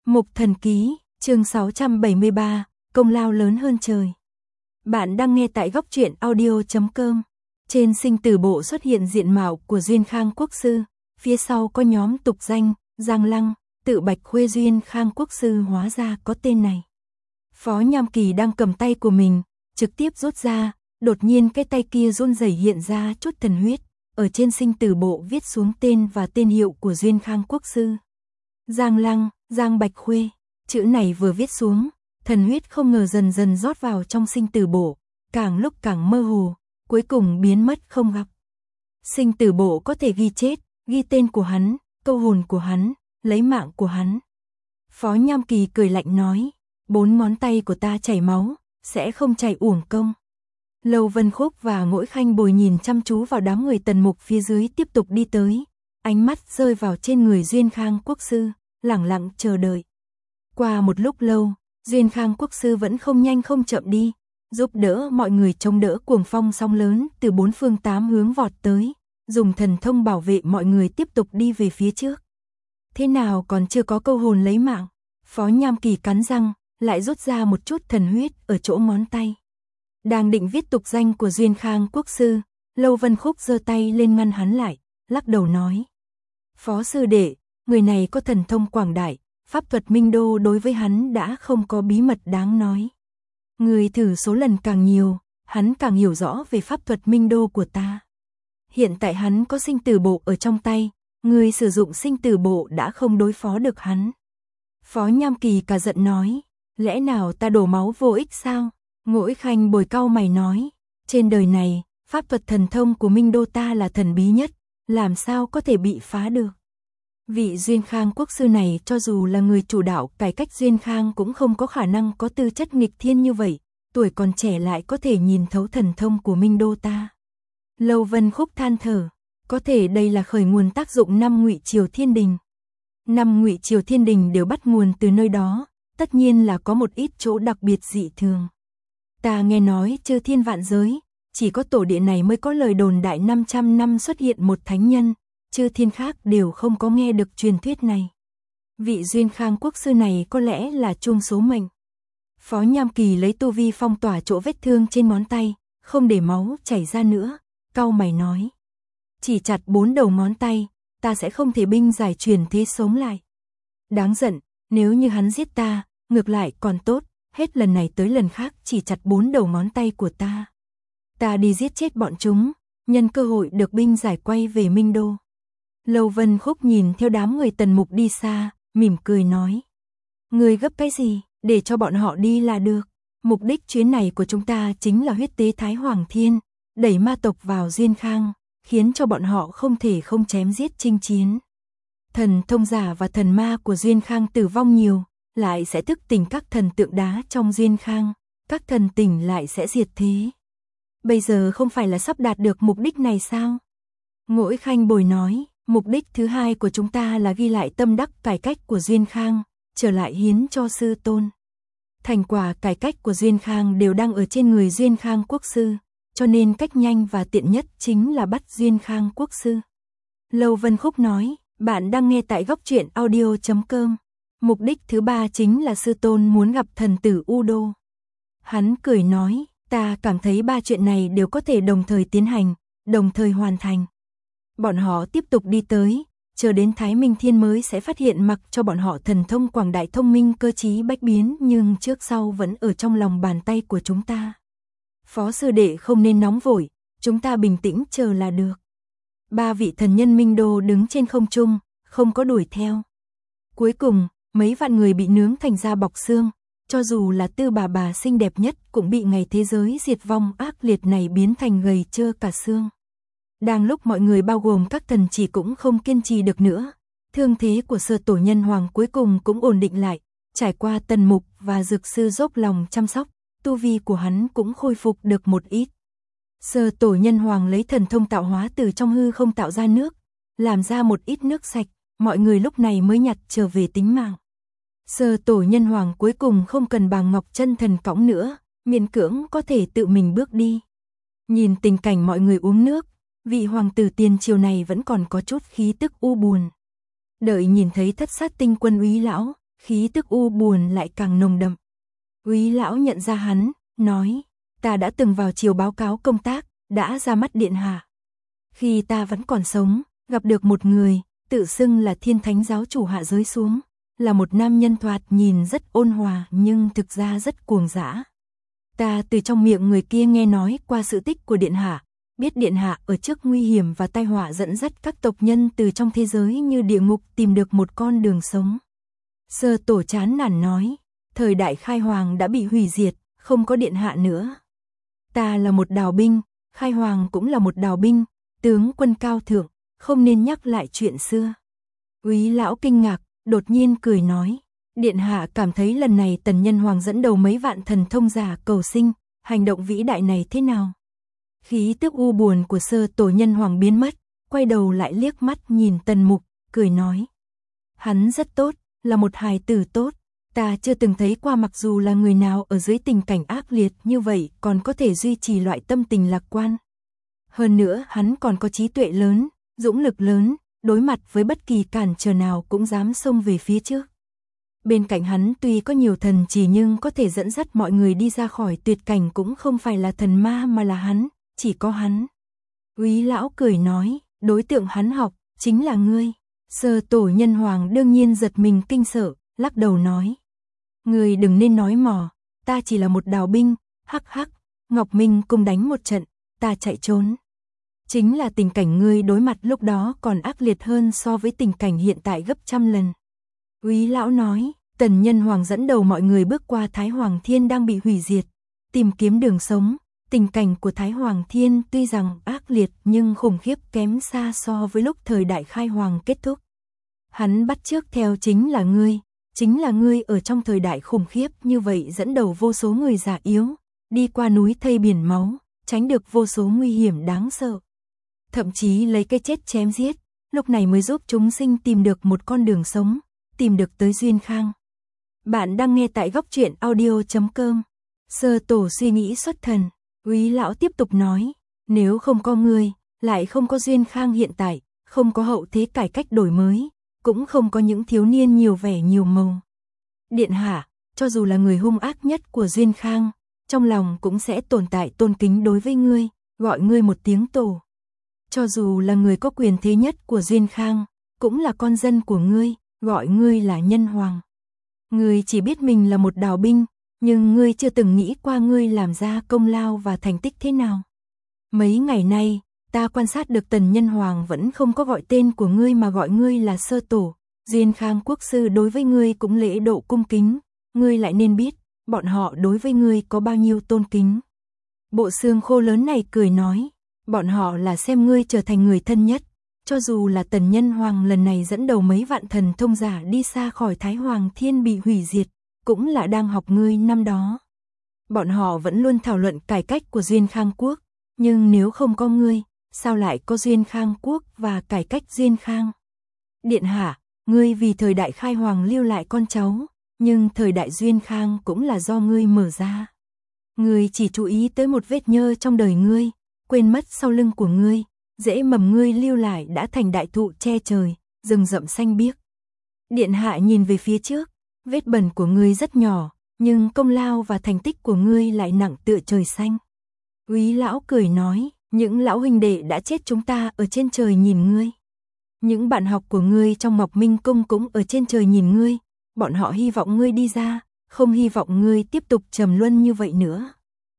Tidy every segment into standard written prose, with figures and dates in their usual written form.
Mục Thần Ký, chương 673, công lao lớn hơn trời. Bạn đang nghe tại góc truyện audio.com. Trên sinh tử bộ xuất hiện diện mạo của Duyên Khang Quốc Sư, phía sau có nhóm tục danh, Giang Lăng, tự Bạch Khuê Duyên Khang Quốc Sư hóa ra có tên này. Phó Nham Kỳ đang cầm tay của mình, trực tiếp rút ra, đột nhiên cái tay kia run rẩy hiện ra chút thần huyết, ở trên sinh tử bộ viết xuống tên và tên hiệu của Duyên Khang Quốc Sư. Giang Lăng, Giang Bạch Khuê, chữ này vừa viết xuống, thần huyết không ngờ dần dần rót vào trong sinh tử bộ, càng lúc càng mơ hồ, cuối cùng biến mất không gặp. Sinh tử bộ có thể ghi chết, ghi tên của hắn, câu hồn của hắn, lấy mạng của hắn. Phó Nham Kỳ cười lạnh nói, 4 ngón tay của ta chảy máu, sẽ không chảy uổng công. Lâu Vân Khúc và Ngỗi Khanh Bồi nhìn chăm chú vào đám người Tần Mục phía dưới tiếp tục đi tới, ánh mắt rơi vào trên người Duyên Khang Quốc Sư, lẳng lặng chờ đợi. Qua một lúc lâu, Duyên Khang Quốc Sư vẫn không nhanh không chậm đi, giúp đỡ mọi người chống đỡ cuồng phong sóng lớn từ 4 phương 8 hướng vọt tới, dùng thần thông bảo vệ mọi người tiếp tục đi về phía trước. Thế nào còn chưa có câu hồn lấy mạng? Phó Nham Kỳ cắn răng, lại rút ra một chút thần huyết ở chỗ ngón tay. Đang định viết tục danh của Duyên Khang Quốc Sư, Lâu Vân Khúc giơ tay lên ngăn hắn lại, lắc đầu nói. Phó sư đệ, người này có thần thông quảng đại, pháp thuật minh đô đối với hắn đã không có bí mật đáng nói. Người thử số lần càng nhiều, hắn càng hiểu rõ về pháp thuật minh đô của ta. Hiện tại hắn có sinh tử bộ ở trong tay, người sử dụng sinh tử bộ đã không đối phó được hắn. Phó Nham Kỳ cả giận nói, lẽ nào ta đổ máu vô ích sao? Ngỗi Khanh Bồi cau mày nói, trên đời này, pháp thuật thần thông của minh đô ta là thần bí nhất, làm sao có thể bị phá được. Vị Duyên Khang Quốc Sư này cho dù là người chủ đạo cải cách Duyên Khang cũng không có khả năng có tư chất nghịch thiên như vậy, tuổi còn trẻ lại có thể nhìn thấu thần thông của minh đô ta. Lâu Vân Khúc than thở, có thể đây là khởi nguồn tác dụng 5 Ngụy Triều Thiên Đình. 5 Ngụy Triều Thiên Đình đều bắt nguồn từ nơi đó, tất nhiên là có một ít chỗ đặc biệt dị thường. Ta nghe nói chư thiên vạn giới, chỉ có tổ địa này mới có lời đồn đại 500 năm xuất hiện một thánh nhân, chư thiên khác đều không có nghe được truyền thuyết này. Vị Duyên Khang Quốc Sư này có lẽ là chuông số mệnh. Phó Nham Kỳ lấy tu vi phong tỏa chỗ vết thương trên ngón tay, không để máu chảy ra nữa, cau mày nói. Chỉ chặt 4 đầu ngón tay, ta sẽ không thể binh giải truyền thế sống lại. Đáng giận, nếu như hắn giết ta, ngược lại còn tốt, hết lần này tới lần khác chỉ chặt 4 đầu ngón tay của ta. Ta đi giết chết bọn chúng, nhân cơ hội được binh giải quay về Minh Đô. Lâu Vân Khúc nhìn theo đám người Tần Mục đi xa, mỉm cười nói. Người gấp cái gì, để cho bọn họ đi là được. Mục đích chuyến này của chúng ta chính là huyết tế Thái Hoàng Thiên, đẩy ma tộc vào Duyên Khang, khiến cho bọn họ không thể không chém giết chinh chiến. Thần thông giả và thần ma của Duyên Khang tử vong nhiều, lại sẽ thức tỉnh các thần tượng đá trong Duyên Khang, các thần tỉnh lại sẽ diệt thế. Bây giờ không phải là sắp đạt được mục đích này sao? Ngỗi Khanh Bồi nói, mục đích thứ hai của chúng ta là ghi lại tâm đắc cải cách của Duyên Khang, trở lại hiến cho sư tôn. Thành quả cải cách của Duyên Khang đều đang ở trên người Duyên Khang Quốc Sư, cho nên cách nhanh và tiện nhất chính là bắt Duyên Khang Quốc Sư. Lâu Vân Khúc nói, bạn đang nghe tại góc truyện audio.com. Mục đích thứ ba chính là sư tôn muốn gặp thần tử U Đô. Hắn cười nói, ta cảm thấy 3 chuyện này đều có thể đồng thời tiến hành, đồng thời hoàn thành. Bọn họ tiếp tục đi tới, chờ đến Thái Minh Thiên mới sẽ phát hiện mặc cho bọn họ thần thông quảng đại thông minh cơ trí bách biến nhưng trước sau vẫn ở trong lòng bàn tay của chúng ta. Phó sư đệ không nên nóng vội, chúng ta bình tĩnh chờ là được. 3 vị thần nhân Minh Đô đứng trên không trung, không có đuổi theo. Cuối cùng, mấy vạn người bị nướng thành da bọc xương, cho dù là Tư bà xinh đẹp nhất cũng bị ngày thế giới diệt vong ác liệt này biến thành gầy trơ cả xương. Đang lúc mọi người bao gồm các thần chỉ cũng không kiên trì được nữa, thương thế của Sở Tổ Nhân Hoàng cuối cùng cũng ổn định lại, trải qua Tần Mục và Dược Sư dốc lòng chăm sóc, tu vi của hắn cũng khôi phục được một ít. Sở Tổ Nhân Hoàng lấy thần thông tạo hóa từ trong hư không tạo ra nước, làm ra một ít nước sạch, mọi người lúc này mới nhặt trở về tính mạng. Sở Tổ Nhân Hoàng cuối cùng không cần bà Ngọc Chân Thần cõng nữa, miễn cưỡng có thể tự mình bước đi. Nhìn tình cảnh mọi người uống nước, vị hoàng tử tiền triều này vẫn còn có chút khí tức u buồn. Đợi nhìn thấy Thất Sát Tinh Quân úy lão, khí tức u buồn lại càng nồng đậm. Úy lão nhận ra hắn, nói, ta đã từng vào triều báo cáo công tác, đã ra mắt điện hạ. Khi ta vẫn còn sống, gặp được một người, tự xưng là Thiên Thánh giáo chủ hạ giới xuống, là một nam nhân thoạt nhìn rất ôn hòa nhưng thực ra rất cuồng dã. Ta từ trong miệng người kia nghe nói qua sự tích của điện hạ, biết điện hạ ở trước nguy hiểm và tai họa dẫn dắt các tộc nhân từ trong thế giới như địa ngục tìm được một con đường sống. Sơ tổ chán nản nói, thời đại khai hoàng đã bị hủy diệt, không có điện hạ nữa. Ta là một đào binh, khai hoàng cũng là một đào binh, tướng quân cao thượng, không nên nhắc lại chuyện xưa. Úy lão kinh ngạc, đột nhiên cười nói, điện hạ cảm thấy lần này Tần Nhân Hoàng dẫn đầu mấy vạn thần thông giả cầu sinh, hành động vĩ đại này thế nào? Khí tức u buồn của Sơ tổ Nhân Hoàng biến mất, quay đầu lại liếc mắt nhìn Tần Mục, cười nói, hắn rất tốt, là một hài tử tốt, ta chưa từng thấy qua, mặc dù là người nào ở dưới tình cảnh ác liệt như vậy còn có thể duy trì loại tâm tình lạc quan. Hơn nữa hắn còn có trí tuệ lớn, dũng lực lớn, đối mặt với bất kỳ cản trở nào cũng dám xông về phía trước. Bên cạnh hắn tuy có nhiều thần chỉ nhưng có thể dẫn dắt mọi người đi ra khỏi tuyệt cảnh cũng không phải là thần ma mà là hắn, chỉ có hắn. Úy lão cười nói, đối tượng hắn học, chính là ngươi. Sơ tổ Nhân Hoàng đương nhiên giật mình kinh sợ, lắc đầu nói. Ngươi đừng nên nói mò, ta chỉ là một đào binh, hắc hắc, Ngọc Minh cùng đánh một trận, ta chạy trốn. Chính là tình cảnh ngươi đối mặt lúc đó còn ác liệt hơn so với tình cảnh hiện tại gấp trăm lần. Úy lão nói, Tần Nhân Hoàng dẫn đầu mọi người bước qua Thái Hoàng Thiên đang bị hủy diệt, tìm kiếm đường sống. Tình cảnh của Thái Hoàng Thiên tuy rằng ác liệt nhưng khủng khiếp kém xa so với lúc thời đại khai hoàng kết thúc. Hắn bắt chước theo chính là ngươi ở trong thời đại khủng khiếp như vậy dẫn đầu vô số người già yếu, đi qua núi thây biển máu, tránh được vô số nguy hiểm đáng sợ. Thậm chí lấy cái chết chém giết, lúc này mới giúp chúng sinh tìm được một con đường sống, tìm được tới duyên khang. Bạn đang nghe tại góc truyện audio.com. Sơ tổ suy nghĩ xuất thần. Úy lão tiếp tục nói, nếu không có ngươi, lại không có duyên khang hiện tại, không có hậu thế cải cách đổi mới, cũng không có những thiếu niên nhiều vẻ nhiều màu. Điện hạ, cho dù là người hung ác nhất của duyên khang, trong lòng cũng sẽ tồn tại tôn kính đối với ngươi, gọi ngươi một tiếng tổ. Cho dù là người có quyền thế nhất của duyên khang, cũng là con dân của ngươi, gọi ngươi là Nhân Hoàng. Ngươi chỉ biết mình là một đào binh, nhưng ngươi chưa từng nghĩ qua ngươi làm ra công lao và thành tích thế nào. Mấy ngày nay, ta quan sát được Tần Nhân Hoàng vẫn không có gọi tên của ngươi mà gọi ngươi là Sơ tổ. Duyên Khang quốc sư đối với ngươi cũng lễ độ cung kính, ngươi lại nên biết, bọn họ đối với ngươi có bao nhiêu tôn kính. Bộ xương khô lớn này cười nói, bọn họ là xem ngươi trở thành người thân nhất, cho dù là Tần Nhân Hoàng lần này dẫn đầu mấy vạn thần thông giả đi xa khỏi Thái Hoàng Thiên bị hủy diệt, cũng là đang học ngươi năm đó. Bọn họ vẫn luôn thảo luận cải cách của Duyên Khang quốc, nhưng nếu không có ngươi, sao lại có Duyên Khang quốc và cải cách Duyên Khang? Điện hạ, ngươi vì thời đại khai hoàng lưu lại con cháu, nhưng thời đại Duyên Khang cũng là do ngươi mở ra. Ngươi chỉ chú ý tới một vết nhơ trong đời ngươi, quên mất sau lưng của ngươi, rễ mầm ngươi lưu lại đã thành đại thụ che trời, rừng rậm xanh biếc. Điện hạ nhìn về phía trước, vết bẩn của ngươi rất nhỏ, nhưng công lao và thành tích của ngươi lại nặng tựa trời xanh. Úy lão cười nói, những lão huynh đệ đã chết chúng ta ở trên trời nhìn ngươi. Những bạn học của ngươi trong Ngọc Minh Cung cũng ở trên trời nhìn ngươi, bọn họ hy vọng ngươi đi ra, không hy vọng ngươi tiếp tục trầm luân như vậy nữa.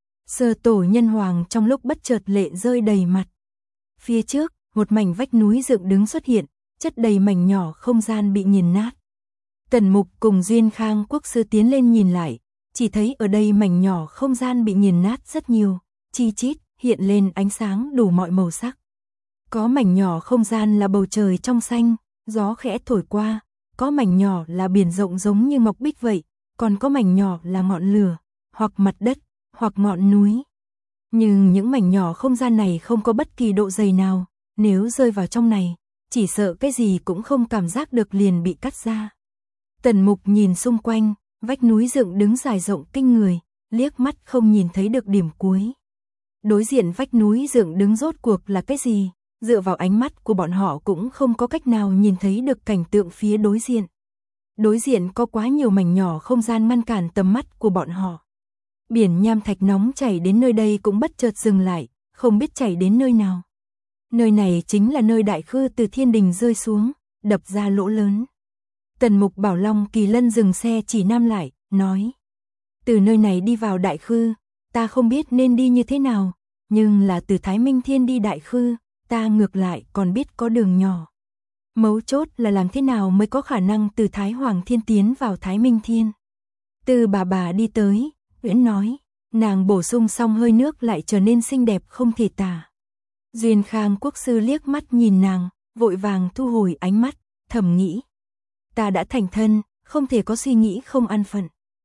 Sơ tổ Nhân Hoàng trong lúc bất chợt lệ rơi đầy mặt. Phía trước, một mảnh vách núi dựng đứng xuất hiện, chất đầy mảnh nhỏ không gian bị nghiền nát. Tần Mục cùng Duyên Khang quốc sư tiến lên nhìn lại, chỉ thấy ở đây mảnh nhỏ không gian bị nghiền nát rất nhiều, chi chít, hiện lên ánh sáng đủ mọi màu sắc. Có mảnh nhỏ không gian là bầu trời trong xanh, gió khẽ thổi qua, có mảnh nhỏ là biển rộng giống như ngọc bích vậy, còn có mảnh nhỏ là ngọn lửa, hoặc mặt đất, hoặc ngọn núi. Nhưng những mảnh nhỏ không gian này không có bất kỳ độ dày nào, nếu rơi vào trong này, chỉ sợ cái gì cũng không cảm giác được liền bị cắt ra. Tần Mục nhìn xung quanh, vách núi dựng đứng dài rộng kinh người, liếc mắt không nhìn thấy được điểm cuối. Đối diện vách núi dựng đứng rốt cuộc là cái gì, dựa vào ánh mắt của bọn họ cũng không có cách nào nhìn thấy được cảnh tượng phía đối diện. Đối diện có quá nhiều mảnh nhỏ không gian ngăn cản tầm mắt của bọn họ. Biển nham thạch nóng chảy đến nơi đây cũng bất chợt dừng lại, không biết chảy đến nơi nào. Nơi này chính là nơi đại khư từ thiên đình rơi xuống, đập ra lỗ lớn. Tần Mục bảo Long Kỳ Lân dừng xe chỉ nam lại, nói. Từ nơi này đi vào đại khư, ta không biết nên đi như thế nào, nhưng là từ Thái Minh Thiên đi đại khư, ta ngược lại còn biết có đường nhỏ. Mấu chốt là làm thế nào mới có khả năng từ Thái Hoàng Thiên tiến vào Thái Minh Thiên. Từ bà đi tới, Uyển nói, nàng bổ sung xong hơi nước lại trở nên xinh đẹp không thể tả. Duyên Khang Quốc sư liếc mắt nhìn nàng, vội vàng thu hồi ánh mắt, thầm nghĩ. Ta đã thành thân, không thể có suy nghĩ không an phận.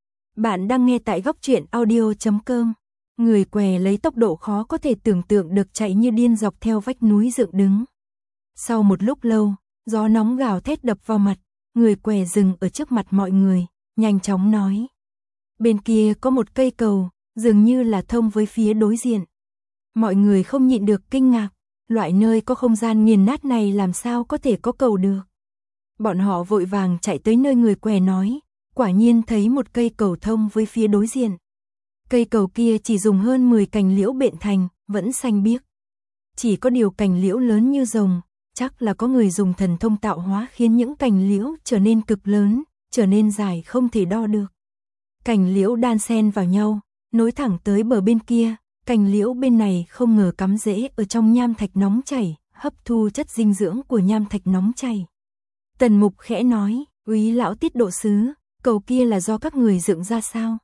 Bạn đang nghe tại góc truyện audio.com. Người què lấy tốc độ khó có thể tưởng tượng được chạy như điên dọc theo vách núi dựng đứng. Sau một lúc lâu, gió nóng gào thét đập vào mặt, người què dừng ở trước mặt mọi người, nhanh chóng nói. Bên kia có một cây cầu, dường như là thông với phía đối diện. Mọi người không nhịn được kinh ngạc, loại nơi có không gian nghiền nát này làm sao có thể có cầu được. Bọn họ vội vàng chạy tới nơi người què nói, quả nhiên thấy một cây cầu thông với phía đối diện. Cây cầu kia chỉ dùng hơn 10 cành liễu bện thành, vẫn xanh biếc. Chỉ có điều cành liễu lớn như rồng, chắc là có người dùng thần thông tạo hóa khiến những cành liễu trở nên cực lớn, trở nên dài không thể đo được. Cành liễu đan xen vào nhau, nối thẳng tới bờ bên kia, cành liễu bên này không ngờ cắm rễ ở trong nham thạch nóng chảy, hấp thu chất dinh dưỡng của nham thạch nóng chảy. Tần Mục khẽ nói, Úy lão Tiết Độ Sứ, cầu kia là do các người dựng ra sao?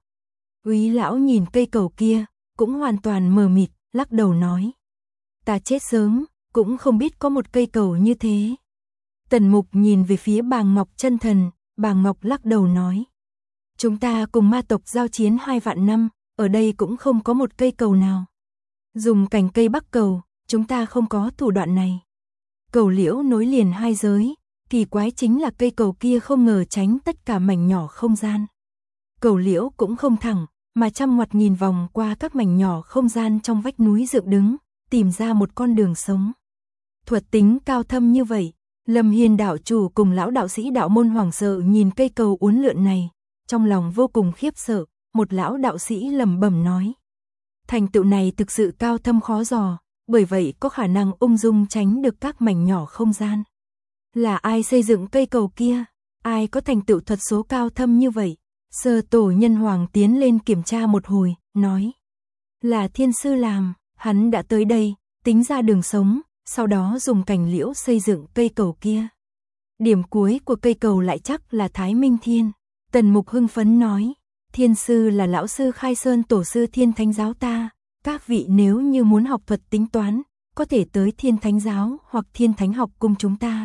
Úy lão nhìn cây cầu kia, cũng hoàn toàn mờ mịt, lắc đầu nói. Ta chết sớm, cũng không biết có một cây cầu như thế. Tần Mục nhìn về phía Bàng Ngọc chân thần, Bàng Ngọc lắc đầu nói. Chúng ta cùng ma tộc giao chiến 2 vạn năm, ở đây cũng không có một cây cầu nào. Dùng cành cây bắc cầu, chúng ta không có thủ đoạn này. Cầu liễu nối liền hai giới, kỳ quái chính là cây cầu kia không ngờ tránh tất cả mảnh nhỏ không gian. Cầu liễu cũng không thẳng, mà chăm ngoặt nhìn vòng qua các mảnh nhỏ không gian trong vách núi dựng đứng, tìm ra một con đường sống. Thuật tính cao thâm như vậy, Lâm Hiên đạo chủ cùng lão đạo sĩ đạo môn hoảng sợ nhìn cây cầu uốn lượn này, trong lòng vô cùng khiếp sợ, một lão đạo sĩ lẩm bẩm nói. Thành tựu này thực sự cao thâm khó dò, bởi vậy có khả năng ung dung tránh được các mảnh nhỏ không gian. Là ai xây dựng cây cầu kia? Ai có thành tựu thuật số cao thâm như vậy? Sơ tổ nhân hoàng tiến lên kiểm tra một hồi, nói. Là thiên sư làm, hắn đã tới đây, tính ra đường sống, sau đó dùng cành liễu xây dựng cây cầu kia. Điểm cuối của cây cầu lại chắc là Thái Minh Thiên. Tần Mục hưng phấn nói. Thiên sư là lão sư khai sơn tổ sư Thiên Thánh giáo ta. Các vị nếu như muốn học thuật tính toán, có thể tới Thiên Thánh giáo hoặc Thiên Thánh học cùng chúng ta.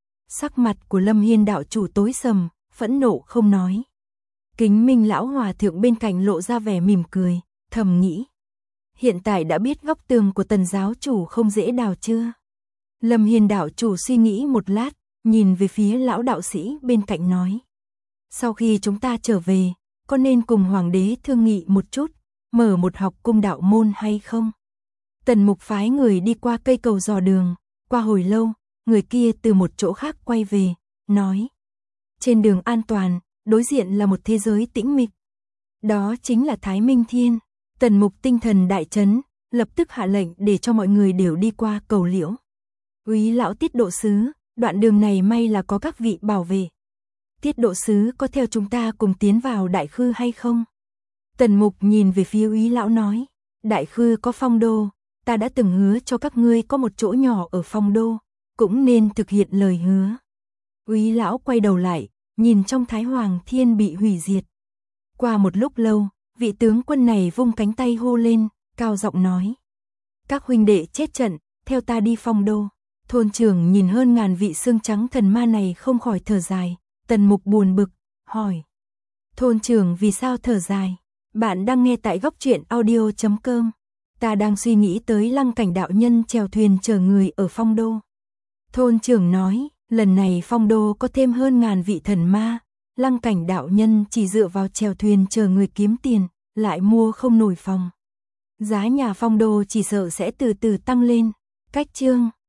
Sắc mặt của Lâm Hiên đạo chủ tối sầm, phẫn nộ không nói. Kính Minh lão hòa thượng bên cạnh lộ ra vẻ mỉm cười, thầm nghĩ. Hiện tại đã biết góc tường của Tần giáo chủ không dễ đào chưa? Lâm Hiên đạo chủ suy nghĩ một lát, nhìn về phía lão đạo sĩ bên cạnh nói. Sau khi chúng ta trở về, có nên cùng hoàng đế thương nghị một chút, mở một học cung đạo môn hay không? Tần Mục phái người đi qua cây cầu dò đường, qua hồi lâu, người kia từ một chỗ khác quay về, nói. Trên đường an toàn, đối diện là một thế giới tĩnh mịch. Đó chính là Thái Minh Thiên. Tần Mục tinh thần đại chấn, lập tức hạ lệnh để cho mọi người đều đi qua cầu liễu. Úy lão Tiết Độ Sứ, đoạn đường này may là có các vị bảo vệ. Tiết Độ Sứ có theo chúng ta cùng tiến vào đại khư hay không? Tần Mục nhìn về phía Úy lão nói. Đại khư có phong đô, ta đã từng hứa cho các ngươi có một chỗ nhỏ ở phong đô, cũng nên thực hiện lời hứa. Úy lão quay đầu lại, nhìn trong Thái Hoàng Thiên bị hủy diệt. Qua một lúc lâu, vị tướng quân này vung cánh tay hô lên, cao giọng nói. Các huynh đệ chết trận, theo ta đi phong đô. Thôn trưởng nhìn hơn ngàn vị xương trắng thần ma này không khỏi thở dài. Tần Mục buồn bực, hỏi. Thôn trưởng vì sao thở dài? Bạn đang nghe tại góc truyện audio.com. Ta đang suy nghĩ tới Lăng Cảnh đạo nhân chèo thuyền chở người ở phong đô. Thôn trưởng nói, lần này phong đô có thêm hơn ngàn vị thần ma. Lăng Cảnh đạo nhân chỉ dựa vào chèo thuyền chờ người kiếm tiền, lại mua không nổi phòng. Giá nhà phong đô chỉ sợ sẽ từ từ tăng lên. Cách chương